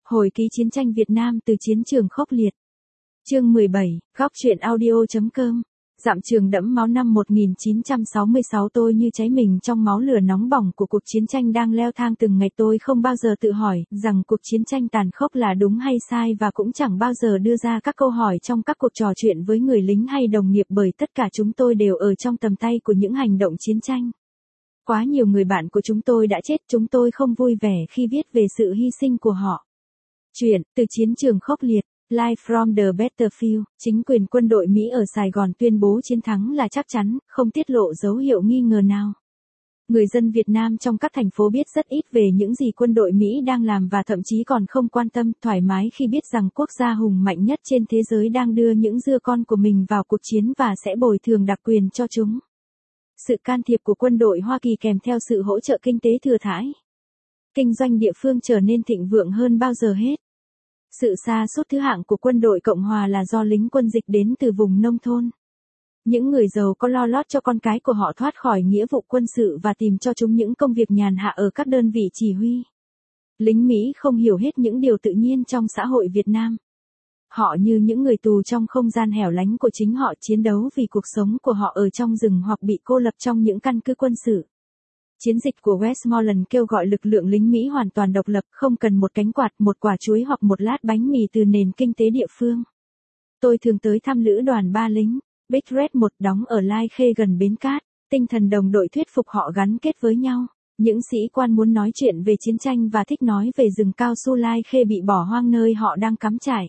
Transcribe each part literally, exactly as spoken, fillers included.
Hồi ký chiến tranh Việt Nam từ chiến trường khốc liệt. Chương mười bảy, góc truyện audio.com. Dặm trường đẫm máu năm một nghìn chín trăm sáu mươi sáu, tôi như cháy mình trong máu lửa nóng bỏng của cuộc chiến tranh đang leo thang từng ngày. Tôi không bao giờ tự hỏi rằng cuộc chiến tranh tàn khốc là đúng hay sai, và cũng chẳng bao giờ đưa ra các câu hỏi trong các cuộc trò chuyện với người lính hay đồng nghiệp, bởi tất cả chúng tôi đều ở trong tầm tay của những hành động chiến tranh. Quá nhiều người bạn của chúng tôi đã chết, chúng tôi không vui vẻ khi viết về sự hy sinh của họ. Chuyện từ chiến trường khốc liệt. Live from the battlefield. Chính quyền quân đội Mỹ ở Sài Gòn tuyên bố chiến thắng là chắc chắn, không tiết lộ dấu hiệu nghi ngờ nào. Người dân Việt Nam trong các thành phố biết rất ít về những gì quân đội Mỹ đang làm, và thậm chí còn không quan tâm, thoải mái khi biết rằng quốc gia hùng mạnh nhất trên thế giới đang đưa những dưa con của mình vào cuộc chiến và sẽ bồi thường đặc quyền cho chúng. Sự can thiệp của quân đội Hoa Kỳ kèm theo sự hỗ trợ kinh tế thừa thãi. Kinh doanh địa phương trở nên thịnh vượng hơn bao giờ hết. Sự sa sút thứ hạng của quân đội Cộng hòa là do lính quân dịch đến từ vùng nông thôn. Những người giàu có lo lót cho con cái của họ thoát khỏi nghĩa vụ quân sự và tìm cho chúng những công việc nhàn hạ ở các đơn vị chỉ huy. Lính Mỹ không hiểu hết những điều tự nhiên trong xã hội Việt Nam. Họ như những người tù trong không gian hẻo lánh của chính họ, chiến đấu vì cuộc sống của họ ở trong rừng hoặc bị cô lập trong những căn cứ quân sự. Chiến dịch của Westmoreland kêu gọi lực lượng lính Mỹ hoàn toàn độc lập, không cần một cánh quạt, một quả chuối hoặc một lát bánh mì từ nền kinh tế địa phương. Tôi thường tới thăm lữ đoàn ba lính, Big Red một đóng ở Lai Khê gần bến cát. Tinh thần đồng đội thuyết phục họ gắn kết với nhau. Những sĩ quan muốn nói chuyện về chiến tranh và thích nói về rừng cao su Lai Khê bị bỏ hoang nơi họ đang cắm trại.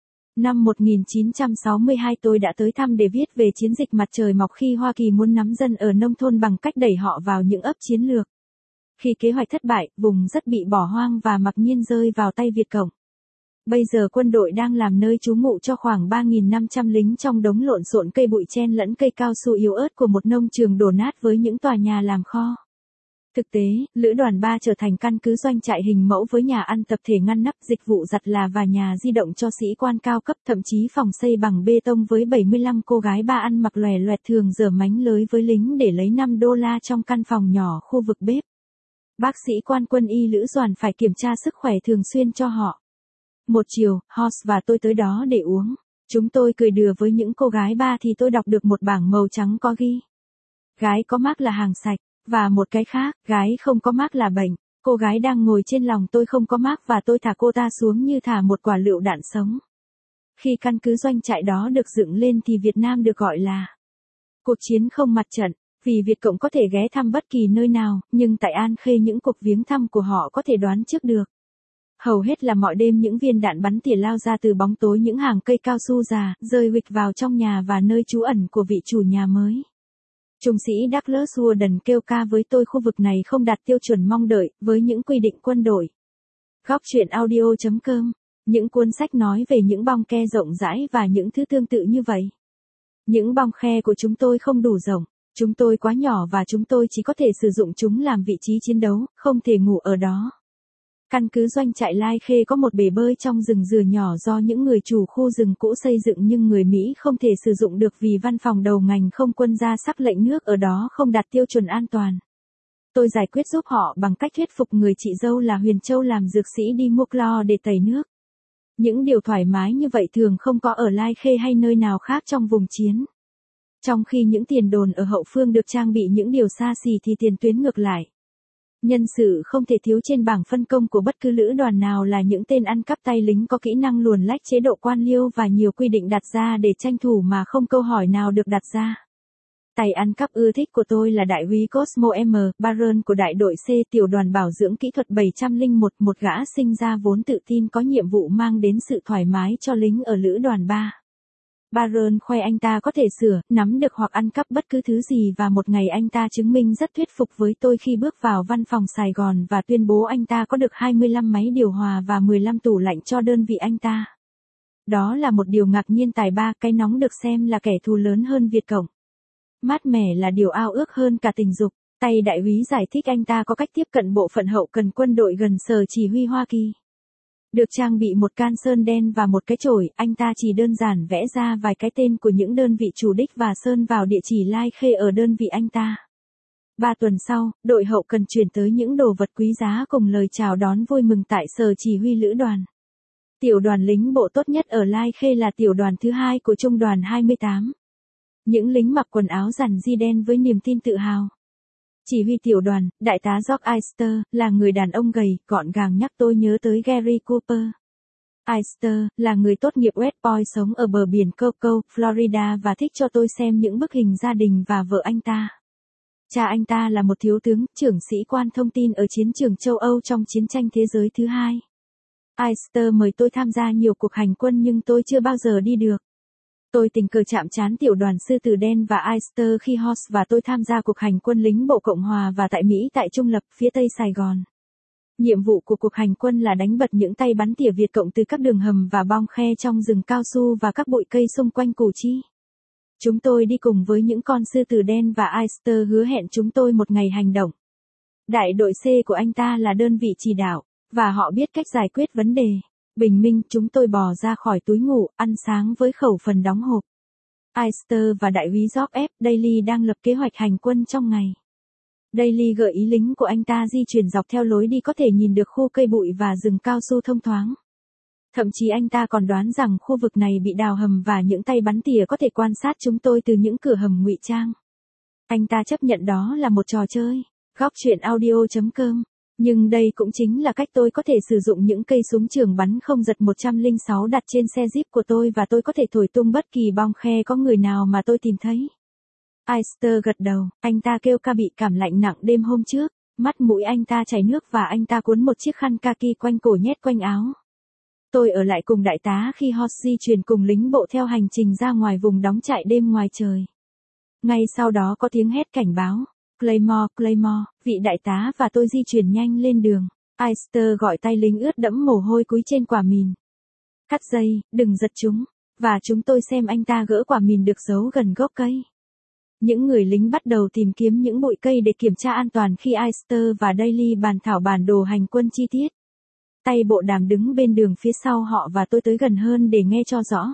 Năm một nghìn chín trăm sáu mươi hai, tôi đã tới thăm để viết về chiến dịch mặt trời mọc khi Hoa Kỳ muốn nắm dân ở nông thôn bằng cách đẩy họ vào những ấp chiến lược. Khi kế hoạch thất bại, vùng rất bị bỏ hoang và mặc nhiên rơi vào tay Việt Cộng. Bây giờ quân đội đang làm nơi trú ngụ cho khoảng ba nghìn năm trăm lính trong đống lộn xộn cây bụi chen lẫn cây cao su yếu ớt của một nông trường đổ nát với những tòa nhà làm kho. Thực tế, lữ đoàn ba trở thành căn cứ doanh trại hình mẫu với nhà ăn tập thể ngăn nắp, dịch vụ giặt là và nhà di động cho sĩ quan cao cấp, thậm chí phòng xây bằng bê tông với bảy mươi lăm cô gái ba ăn mặc lòe loẹt thường giở mánh lới với lính để lấy năm đô la trong căn phòng nhỏ khu vực bếp. Bác sĩ quan quân y lữ đoàn phải kiểm tra sức khỏe thường xuyên cho họ. Một chiều, Hoss và tôi tới đó để uống. Chúng tôi cười đùa với những cô gái ba thì tôi đọc được một bảng màu trắng có ghi: gái có mác là hàng sạch. Và một cái khác, gái không có mác là bệnh. Cô gái đang ngồi trên lòng tôi không có mác và tôi thả cô ta xuống như thả một quả lựu đạn sống. Khi căn cứ doanh trại đó được dựng lên thì Việt Nam được gọi là cuộc chiến không mặt trận, vì Việt Cộng có thể ghé thăm bất kỳ nơi nào, nhưng tại An Khê những cuộc viếng thăm của họ có thể đoán trước được. Hầu hết là mọi đêm những viên đạn bắn tỉa lao ra từ bóng tối những hàng cây cao su già, rơi huỵch vào trong nhà và nơi trú ẩn của vị chủ nhà mới. Trung sĩ Douglas Warden kêu ca với tôi khu vực này không đạt tiêu chuẩn mong đợi, với những quy định quân đội. Góc truyện audio.com. Những cuốn sách nói về những bong ke rộng rãi và những thứ tương tự như vậy. Những bong khe của chúng tôi không đủ rộng, chúng tôi quá nhỏ và chúng tôi chỉ có thể sử dụng chúng làm vị trí chiến đấu, không thể ngủ ở đó. Căn cứ doanh trại Lai Khê có một bể bơi trong rừng dừa nhỏ do những người chủ khu rừng cũ xây dựng, nhưng người Mỹ không thể sử dụng được vì văn phòng đầu ngành không quân ra sắc lệnh nước ở đó không đạt tiêu chuẩn an toàn. Tôi giải quyết giúp họ bằng cách thuyết phục người chị dâu là Huyền Châu làm dược sĩ đi mua clo để tẩy nước. Những điều thoải mái như vậy thường không có ở Lai Khê hay nơi nào khác trong vùng chiến. Trong khi những tiền đồn ở hậu phương được trang bị những điều xa xỉ thì tiền tuyến ngược lại. Nhân sự không thể thiếu trên bảng phân công của bất cứ lữ đoàn nào là những tên ăn cắp tay lính có kỹ năng luồn lách chế độ quan liêu và nhiều quy định đặt ra để tranh thủ mà không câu hỏi nào được đặt ra. Tay ăn cắp ưa thích của tôi là đại úy Cosmo M. Barron của đại đội C tiểu đoàn bảo dưỡng kỹ thuật bảy không một, một gã sinh ra vốn tự tin có nhiệm vụ mang đến sự thoải mái cho lính ở lữ đoàn ba. Barron khoe anh ta có thể sửa, nắm được hoặc ăn cắp bất cứ thứ gì, và một ngày anh ta chứng minh rất thuyết phục với tôi khi bước vào văn phòng Sài Gòn và tuyên bố anh ta có được hai mươi lăm máy điều hòa và mười lăm tủ lạnh cho đơn vị anh ta. Đó là một điều ngạc nhiên tài ba, cái nóng được xem là kẻ thù lớn hơn Việt Cộng. Mát mẻ là điều ao ước hơn cả tình dục. Tay đại úy giải thích anh ta có cách tiếp cận bộ phận hậu cần quân đội gần sở chỉ huy Hoa Kỳ. Được trang bị một can sơn đen và một cái chổi, anh ta chỉ đơn giản vẽ ra vài cái tên của những đơn vị chủ đích và sơn vào địa chỉ Lai Khê ở đơn vị anh ta. Ba tuần sau, đội hậu cần chuyển tới những đồ vật quý giá cùng lời chào đón vui mừng tại sở chỉ huy lữ đoàn. Tiểu đoàn lính bộ tốt nhất ở Lai Khê là tiểu đoàn thứ hai của trung đoàn hai mươi tám. Những lính mặc quần áo rằn di đen với niềm tin tự hào. Chỉ huy tiểu đoàn, đại tá George Eister, là người đàn ông gầy, gọn gàng nhắc tôi nhớ tới Gary Cooper. Eister, là người tốt nghiệp West Point sống ở bờ biển Cocoa, Florida và thích cho tôi xem những bức hình gia đình và vợ anh ta. Cha anh ta là một thiếu tướng, trưởng sĩ quan thông tin ở chiến trường châu Âu trong chiến tranh thế giới thứ hai. Eister mời tôi tham gia nhiều cuộc hành quân nhưng tôi chưa bao giờ đi được. Tôi tình cờ chạm trán tiểu đoàn sư tử đen và Eister khi Horst và tôi tham gia cuộc hành quân lính bộ Cộng hòa và tại Mỹ tại Trung Lập, phía tây Sài Gòn. Nhiệm vụ của cuộc hành quân là đánh bật những tay bắn tỉa Việt Cộng từ các đường hầm và bong khe trong rừng cao su và các bụi cây xung quanh Củ Chi. Chúng tôi đi cùng với những con sư tử đen và Eister hứa hẹn chúng tôi một ngày hành động. Đại đội C của anh ta là đơn vị chỉ đạo, và họ biết cách giải quyết vấn đề. Bình minh, chúng tôi bò ra khỏi túi ngủ, ăn sáng với khẩu phần đóng hộp. Eister và đại úy George F. Daly đang lập kế hoạch hành quân trong ngày. Daly gợi ý lính của anh ta di chuyển dọc theo lối đi có thể nhìn được khu cây bụi và rừng cao su thông thoáng. Thậm chí anh ta còn đoán rằng khu vực này bị đào hầm và những tay bắn tỉa có thể quan sát chúng tôi từ những cửa hầm ngụy trang. Anh ta chấp nhận đó là một trò chơi. Góc truyện audio chấm com. Nhưng đây cũng chính là cách tôi có thể sử dụng những cây súng trường bắn không giật một không sáu đặt trên xe Jeep của tôi và tôi có thể thổi tung bất kỳ bong khe có người nào mà tôi tìm thấy. Eister gật đầu, anh ta kêu ca bị cảm lạnh nặng đêm hôm trước, mắt mũi anh ta chảy nước và anh ta cuốn một chiếc khăn kaki quanh cổ nhét quanh áo. Tôi ở lại cùng đại tá khi Horst di chuyển cùng lính bộ theo hành trình ra ngoài vùng đóng trại đêm ngoài trời. Ngay sau đó có tiếng hét cảnh báo. Claymore, Claymore, vị đại tá và tôi di chuyển nhanh lên đường. Eister gọi tay lính ướt đẫm mồ hôi cúi trên quả mìn. Cắt dây, đừng giật chúng. Và chúng tôi xem anh ta gỡ quả mìn được giấu gần gốc cây. Những người lính bắt đầu tìm kiếm những bụi cây để kiểm tra an toàn khi Eister và Daly bàn thảo bản đồ hành quân chi tiết. Tay bộ đàm đứng bên đường phía sau họ và tôi tới gần hơn để nghe cho rõ.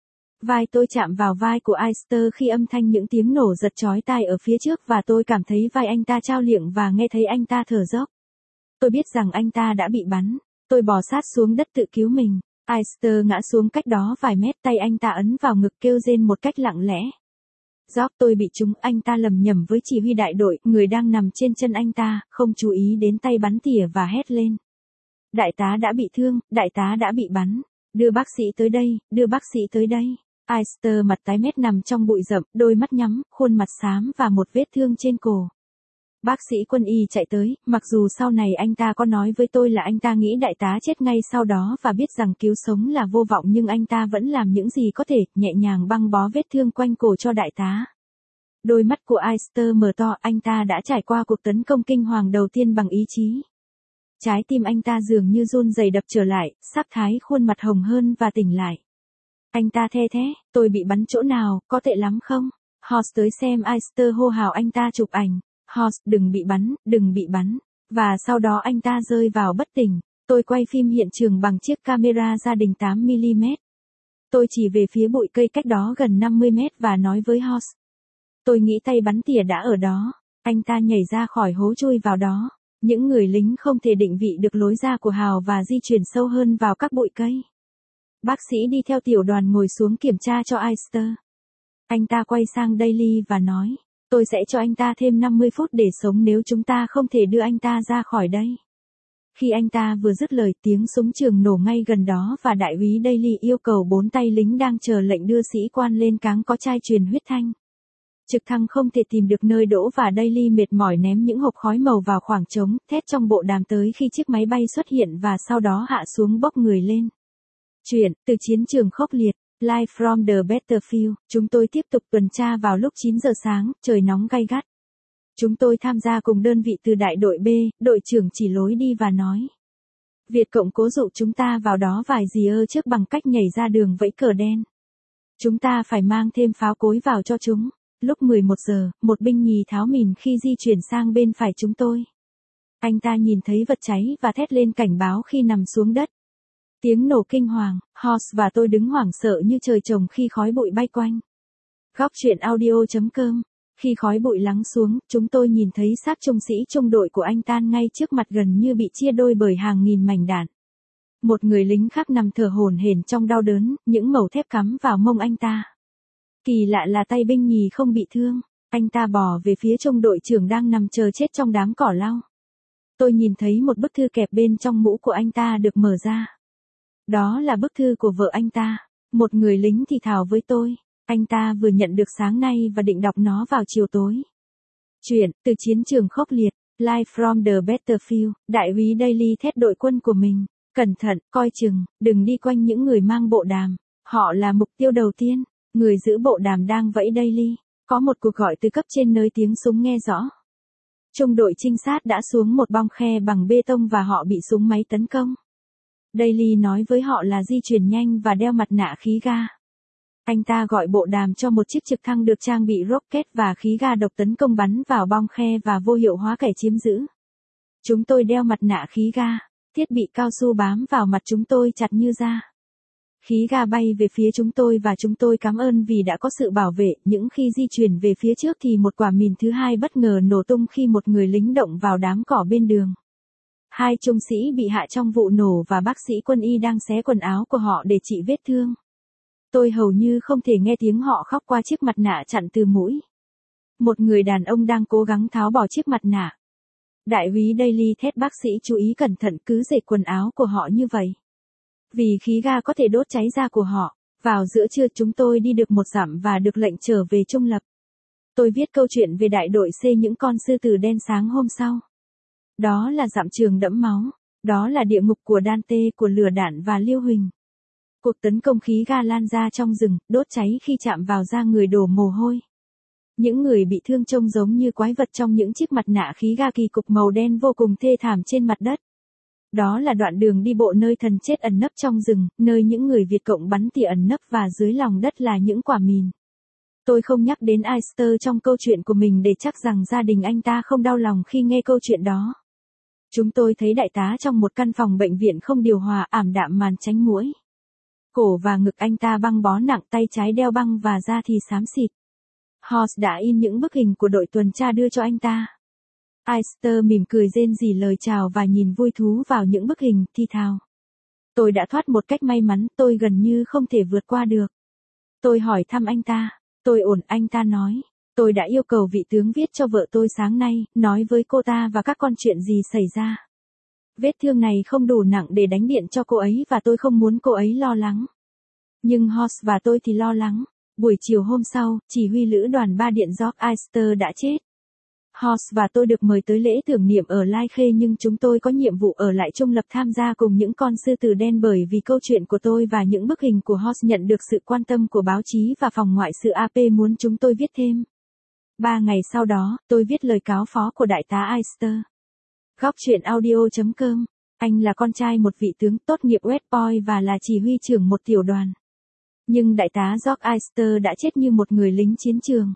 Vai tôi chạm vào vai của Eister khi âm thanh những tiếng nổ giật chói tai ở phía trước và tôi cảm thấy vai anh ta trao liệng và nghe thấy anh ta thở dốc. Tôi biết rằng anh ta đã bị bắn. Tôi bò sát xuống đất tự cứu mình. Eister ngã xuống cách đó vài mét, tay anh ta ấn vào ngực kêu rên một cách lặng lẽ. George, tôi bị trúng, anh ta lầm nhầm với chỉ huy đại đội, người đang nằm trên chân anh ta, không chú ý đến tay bắn tỉa và hét lên. Đại tá đã bị thương, đại tá đã bị bắn. Đưa bác sĩ tới đây, đưa bác sĩ tới đây. Eister mặt tái mét nằm trong bụi rậm, đôi mắt nhắm, khuôn mặt xám và một vết thương trên cổ. Bác sĩ quân y chạy tới, mặc dù sau này anh ta có nói với tôi là anh ta nghĩ đại tá chết ngay sau đó và biết rằng cứu sống là vô vọng nhưng anh ta vẫn làm những gì có thể, nhẹ nhàng băng bó vết thương quanh cổ cho đại tá. Đôi mắt của Eister mở to, anh ta đã trải qua cuộc tấn công kinh hoàng đầu tiên bằng ý chí. Trái tim anh ta dường như run rẩy đập trở lại, sắc thái khuôn mặt hồng hơn và tỉnh lại. Anh ta the thé, tôi bị bắn chỗ nào, có tệ lắm không? Horst tới xem Eister hô hào anh ta chụp ảnh. Horst, đừng bị bắn, đừng bị bắn. Và sau đó anh ta rơi vào bất tỉnh. Tôi quay phim hiện trường bằng chiếc camera gia đình tám mi li mét. Tôi chỉ về phía bụi cây cách đó gần năm mươi mét và nói với Horst. Tôi nghĩ tay bắn tỉa đã ở đó. Anh ta nhảy ra khỏi hố chui vào đó. Những người lính không thể định vị được lối ra của hào và di chuyển sâu hơn vào các bụi cây. Bác sĩ đi theo tiểu đoàn ngồi xuống kiểm tra cho Eister. Anh ta quay sang Daly và nói, tôi sẽ cho anh ta thêm năm mươi phút để sống nếu chúng ta không thể đưa anh ta ra khỏi đây. Khi anh ta vừa dứt lời, tiếng súng trường nổ ngay gần đó và đại úy Daly yêu cầu bốn tay lính đang chờ lệnh đưa sĩ quan lên cáng có chai truyền huyết thanh. Trực thăng không thể tìm được nơi đỗ và Daly mệt mỏi ném những hộp khói màu vào khoảng trống, thét trong bộ đàm tới khi chiếc máy bay xuất hiện và sau đó hạ xuống bốc người lên. Chuyện, từ chiến trường khốc liệt, Live from the Battlefield, chúng tôi tiếp tục tuần tra vào lúc chín giờ sáng, trời nóng gay gắt. Chúng tôi tham gia cùng đơn vị từ đại đội B, đội trưởng chỉ lối đi và nói. Việt Cộng cố dụ chúng ta vào đó vài giờ trước bằng cách nhảy ra đường vẫy cờ đen. Chúng ta phải mang thêm pháo cối vào cho chúng. Lúc mười một giờ, một binh nhì tháo mìn khi di chuyển sang bên phải chúng tôi. Anh ta nhìn thấy vật cháy và thét lên cảnh báo khi nằm xuống đất. Tiếng nổ kinh hoàng, Horst và tôi đứng hoảng sợ như trời trồng khi khói bụi bay quanh. Góc truyện audio chấm com. Khi khói bụi lắng xuống, chúng tôi nhìn thấy xác trung sĩ trung đội của anh tan ngay trước mặt gần như bị chia đôi bởi hàng nghìn mảnh đạn. Một người lính khác nằm thở hổn hển trong đau đớn, những mẩu thép cắm vào mông anh ta. Kỳ lạ là tay binh nhì không bị thương, anh ta bò về phía trung đội trưởng đang nằm chờ chết trong đám cỏ lau. Tôi nhìn thấy một bức thư kẹp bên trong mũ của anh ta được mở ra. Đó là bức thư của vợ anh ta. Một người lính thì thào với tôi, anh ta vừa nhận được sáng nay và định đọc nó vào chiều tối. Chuyện, từ chiến trường khốc liệt, Live from the Battlefield, đại úy Daily thét đội quân của mình. Cẩn thận, coi chừng, đừng đi quanh những người mang bộ đàm. Họ là mục tiêu đầu tiên. Người giữ bộ đàm đang vẫy Daily. Có một cuộc gọi từ cấp trên nơi tiếng súng nghe rõ. Trung đội trinh sát đã xuống một bong khe bằng bê tông và họ bị súng máy tấn công. Daily nói với họ là di chuyển nhanh và đeo mặt nạ khí ga. Anh ta gọi bộ đàm cho một chiếc trực thăng được trang bị rocket và khí ga độc tấn công bắn vào bong khe và vô hiệu hóa kẻ chiếm giữ. Chúng tôi đeo mặt nạ khí ga, thiết bị cao su bám vào mặt chúng tôi chặt như da. Khí ga bay về phía chúng tôi và chúng tôi cảm ơn vì đã có sự bảo vệ. Những khi di chuyển về phía trước thì một quả mìn thứ hai bất ngờ nổ tung khi một người lính động vào đám cỏ bên đường. Hai trung sĩ bị hạ trong vụ nổ và bác sĩ quân y đang xé quần áo của họ để trị vết thương. Tôi hầu như không thể nghe tiếng họ khóc qua chiếc mặt nạ chặn từ mũi. Một người đàn ông đang cố gắng tháo bỏ chiếc mặt nạ. Đại úy Daily thét bác sĩ chú ý cẩn thận cứ dệt quần áo của họ như vậy. Vì khí ga có thể đốt cháy da của họ. Vào giữa trưa chúng tôi đi được một dặm và được lệnh trở về trung lập. Tôi viết câu chuyện về đại đội C những con sư tử đen sáng hôm sau. Đó là dặm trường đẫm máu. Đó là địa ngục của Dante, của lửa đạn và liêu huỳnh. Cuộc tấn công khí ga lan ra trong rừng, đốt cháy khi chạm vào da người đổ mồ hôi. Những người bị thương trông giống như quái vật trong những chiếc mặt nạ khí ga kỳ cục màu đen vô cùng thê thảm trên mặt đất. Đó là đoạn đường đi bộ nơi thần chết ẩn nấp trong rừng, nơi những người Việt Cộng bắn tỉa ẩn nấp và dưới lòng đất là những quả mìn. Tôi không nhắc đến Eister trong câu chuyện của mình để chắc rằng gia đình anh ta không đau lòng khi nghe câu chuyện đó. Chúng tôi thấy đại tá trong một căn phòng bệnh viện không điều hòa, ảm đạm màn tránh muỗi. Cổ và ngực anh ta băng bó nặng, tay trái đeo băng và da thì xám xịt. Horst đã in những bức hình của đội tuần tra đưa cho anh ta. Eister mỉm cười rên rỉ lời chào và nhìn vui thú vào những bức hình, thì thào. Tôi đã thoát một cách may mắn, tôi gần như không thể vượt qua được. Tôi hỏi thăm anh ta. Tôi ổn, anh ta nói. Tôi đã yêu cầu vị tướng viết cho vợ tôi sáng nay, nói với cô ta và các con chuyện gì xảy ra. Vết thương này không đủ nặng để đánh điện cho cô ấy và tôi không muốn cô ấy lo lắng. Nhưng Horst và tôi thì lo lắng. Buổi chiều hôm sau, chỉ huy lữ đoàn ba điện George Eister đã chết. Horst và tôi được mời tới lễ tưởng niệm ở Lai Khê nhưng chúng tôi có nhiệm vụ ở lại trung lập tham gia cùng những con sư tử đen bởi vì câu chuyện của tôi và những bức hình của Horst nhận được sự quan tâm của báo chí và phòng ngoại sự a pê muốn chúng tôi viết thêm. Ba ngày sau đó, tôi viết lời cáo phó của đại tá Eister. Góc truyện audio chấm com. Anh là con trai một vị tướng tốt nghiệp West Point và là chỉ huy trưởng một tiểu đoàn. Nhưng đại tá George Eister đã chết như một người lính chiến trường.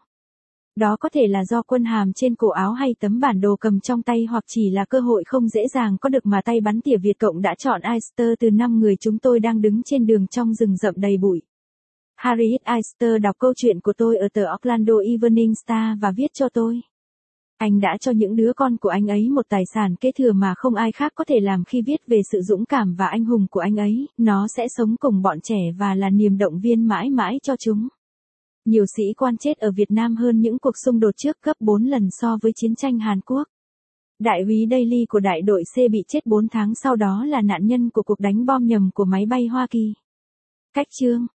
Đó có thể là do quân hàm trên cổ áo hay tấm bản đồ cầm trong tay hoặc chỉ là cơ hội không dễ dàng có được mà tay bắn tỉa Việt Cộng đã chọn Eister từ năm người chúng tôi đang đứng trên đường trong rừng rậm đầy bụi. Harriet Eister đọc câu chuyện của tôi ở tờ Orlando Evening Star và viết cho tôi. Anh đã cho những đứa con của anh ấy một tài sản kế thừa mà không ai khác có thể làm khi viết về sự dũng cảm và anh hùng của anh ấy, nó sẽ sống cùng bọn trẻ và là niềm động viên mãi mãi cho chúng. Nhiều sĩ quan chết ở Việt Nam hơn những cuộc xung đột trước gấp bốn lần so với chiến tranh Hàn Quốc. Đại úy Daily của đại đội C bị chết bốn tháng sau đó là nạn nhân của cuộc đánh bom nhầm của máy bay Hoa Kỳ. Cách chương